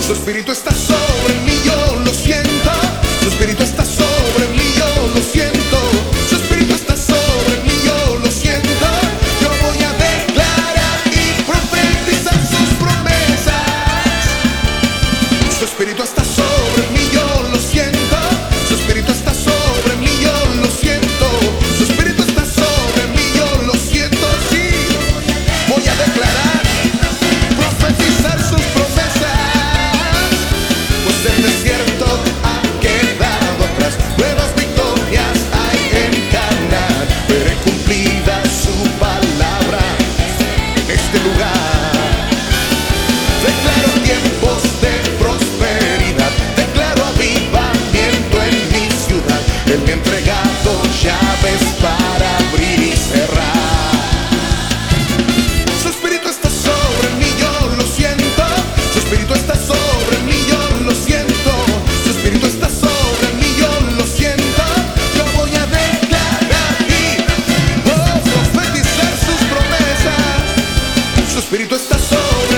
Su espíritu está sobre mí, yo lo siento. Su espíritu está sobre mí, yo lo siento. Su espíritu está sobre mí, yo lo siento. Yo voy a declarar y profetizar sus promesas. Su espíritu está sobre mí, yo lo siento. Su espíritu está sobre mí, yo lo siento. Su espíritu está sobre mí, yo lo siento. Sí, voy a declarar, profetizar sus promesas. Pues el desierto ha quedado atrás, nuevas victorias hay en Canaán. Veré cumplida su palabra en este lugar. Declaro tiempos de prosperidad, declaro avivamiento en mi ciudad. Él me ha entregado llaves para abrir y cerrar. Su espíritu está sobre mí, yo lo siento. Su espíritu está sobre mí, yo lo siento. Su espíritu está sobre mí, yo lo siento. Yo voy a declarar y profetizar sus promesas. Su espíritu está sobre